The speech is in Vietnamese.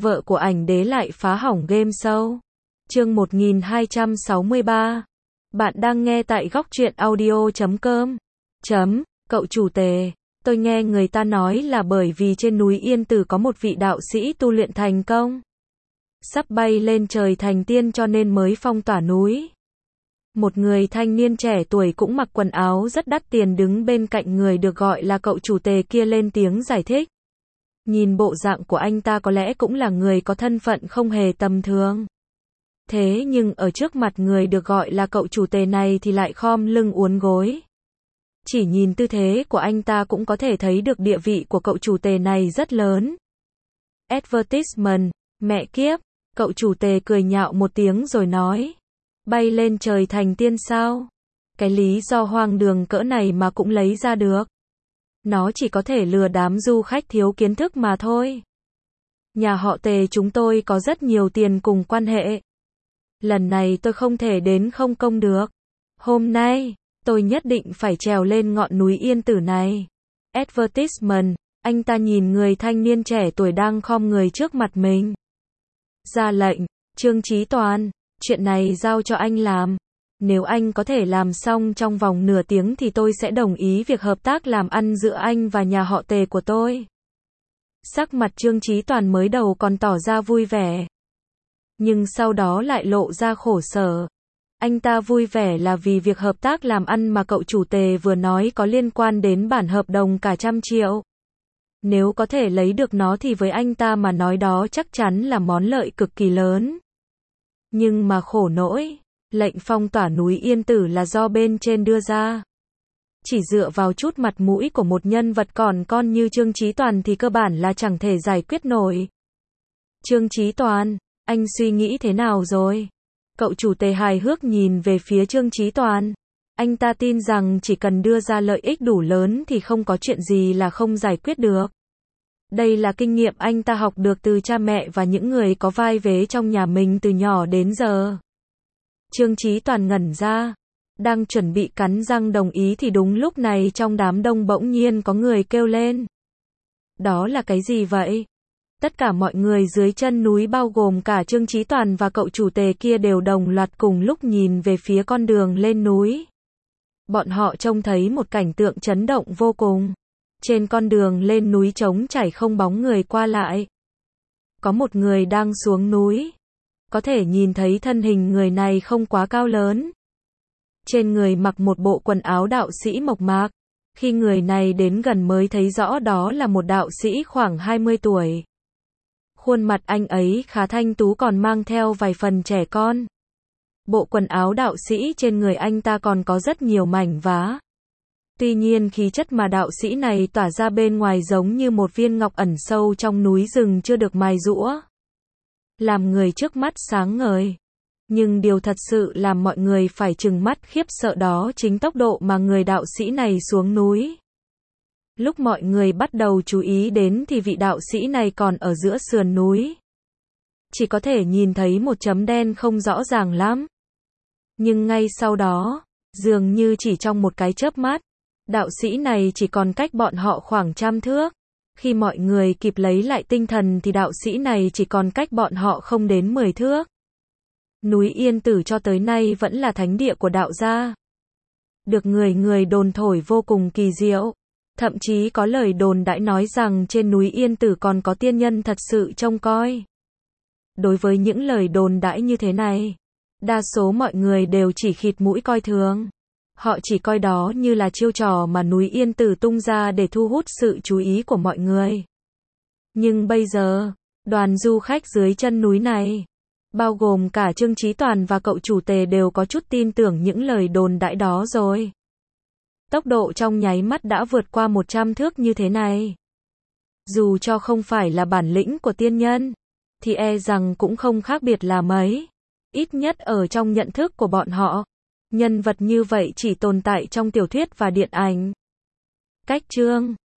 vợ của ảnh đế lại phá hỏng game show. Chương 1263. Bạn đang nghe tại góc truyện audio.com. Cậu chủ tề, tôi nghe người ta nói là bởi vì trên núi Yên Tử có một vị đạo sĩ tu luyện thành công, sắp bay lên trời thành tiên cho nên mới phong tỏa núi. Một người thanh niên trẻ tuổi cũng mặc quần áo rất đắt tiền đứng bên cạnh người được gọi là cậu chủ tề kia lên tiếng giải thích. Nhìn bộ dạng của anh ta có lẽ cũng là người có thân phận không hề tầm thường. Thế nhưng ở trước mặt người được gọi là cậu chủ tề này thì lại khom lưng uốn gối. Chỉ nhìn tư thế của anh ta cũng có thể thấy được địa vị của cậu chủ tề này rất lớn. Advertisement, mẹ kiếp, cậu chủ tề cười nhạo một tiếng rồi nói. Bay lên trời thành tiên sao? Cái lý do hoang đường cỡ này mà cũng lấy ra được. Nó chỉ có thể lừa đám du khách thiếu kiến thức mà thôi. Nhà họ Tề chúng tôi có rất nhiều tiền cùng quan hệ. Lần này tôi không thể đến không công được. Hôm nay, tôi nhất định phải trèo lên ngọn núi Yên Tử này. Advertisement, anh ta nhìn người thanh niên trẻ tuổi đang khom người trước mặt mình. Ra lệnh, Trương Chí Toàn, chuyện này giao cho anh làm. Nếu anh có thể làm xong trong vòng nửa tiếng thì tôi sẽ đồng ý việc hợp tác làm ăn giữa anh và nhà họ Tề của tôi. Sắc mặt Trương Chí Toàn mới đầu còn tỏ ra vui vẻ, nhưng sau đó lại lộ ra khổ sở. Anh ta vui vẻ là vì việc hợp tác làm ăn mà cậu chủ Tề vừa nói có liên quan đến bản hợp đồng cả 100 triệu. Nếu có thể lấy được nó thì với anh ta mà nói đó chắc chắn là món lợi cực kỳ lớn. Nhưng mà khổ nỗi, lệnh phong tỏa núi Yên Tử là do bên trên đưa ra. Chỉ dựa vào chút mặt mũi của một nhân vật còn con như Trương Chí Toàn thì cơ bản là chẳng thể giải quyết nổi. Trương Chí Toàn, anh suy nghĩ thế nào rồi? Cậu chủ Tề hài hước nhìn về phía Trương Chí Toàn. Anh ta tin rằng chỉ cần đưa ra lợi ích đủ lớn thì không có chuyện gì là không giải quyết được. Đây là kinh nghiệm anh ta học được từ cha mẹ và những người có vai vế trong nhà mình từ nhỏ đến giờ. Trương Chí Toàn ngẩn ra, đang chuẩn bị cắn răng đồng ý thì đúng lúc này trong đám đông bỗng nhiên có người kêu lên. Đó là cái gì vậy? Tất cả mọi người dưới chân núi bao gồm cả Trương Chí Toàn và cậu chủ Tề kia đều đồng loạt cùng lúc nhìn về phía con đường lên núi. Bọn họ trông thấy một cảnh tượng chấn động vô cùng. Trên con đường lên núi trống trải không bóng người qua lại. Có một người đang xuống núi. Có thể nhìn thấy thân hình người này không quá cao lớn. Trên người mặc một bộ quần áo đạo sĩ mộc mạc. Khi người này đến gần mới thấy rõ đó là một đạo sĩ khoảng 20 tuổi. Khuôn mặt anh ấy khá thanh tú còn mang theo vài phần trẻ con. Bộ quần áo đạo sĩ trên người anh ta còn có rất nhiều mảnh vá. Tuy nhiên khí chất mà đạo sĩ này tỏa ra bên ngoài giống như một viên ngọc ẩn sâu trong núi rừng chưa được mài giũa. Làm người trước mắt sáng ngời. Nhưng điều thật sự làm mọi người phải trừng mắt khiếp sợ đó chính tốc độ mà người đạo sĩ này xuống núi. Lúc mọi người bắt đầu chú ý đến thì vị đạo sĩ này còn ở giữa sườn núi. Chỉ có thể nhìn thấy một chấm đen không rõ ràng lắm. Nhưng ngay sau đó, dường như chỉ trong một cái chớp mắt, đạo sĩ này chỉ còn cách bọn họ khoảng 100 thước. Khi mọi người kịp lấy lại tinh thần thì đạo sĩ này chỉ còn cách bọn họ không đến 10 thước. Núi Yên Tử cho tới nay vẫn là thánh địa của đạo gia. Được người đồn thổi vô cùng kỳ diệu. Thậm chí có lời đồn đãi nói rằng trên núi Yên Tử còn có tiên nhân thật sự trông coi. Đối với những lời đồn đãi như thế này, đa số mọi người đều chỉ khịt mũi coi thường. Họ chỉ coi đó như là chiêu trò mà núi Yên Tử tung ra để thu hút sự chú ý của mọi người. Nhưng bây giờ, đoàn du khách dưới chân núi này, bao gồm cả Trương Chí Toàn và cậu chủ Tề đều có chút tin tưởng những lời đồn đãi đó rồi. Tốc độ trong nháy mắt đã vượt qua 100 thước như thế này. Dù cho không phải là bản lĩnh của tiên nhân, thì e rằng cũng không khác biệt là mấy. Ít nhất ở trong nhận thức của bọn họ, nhân vật như vậy chỉ tồn tại trong tiểu thuyết và điện ảnh. Cách chương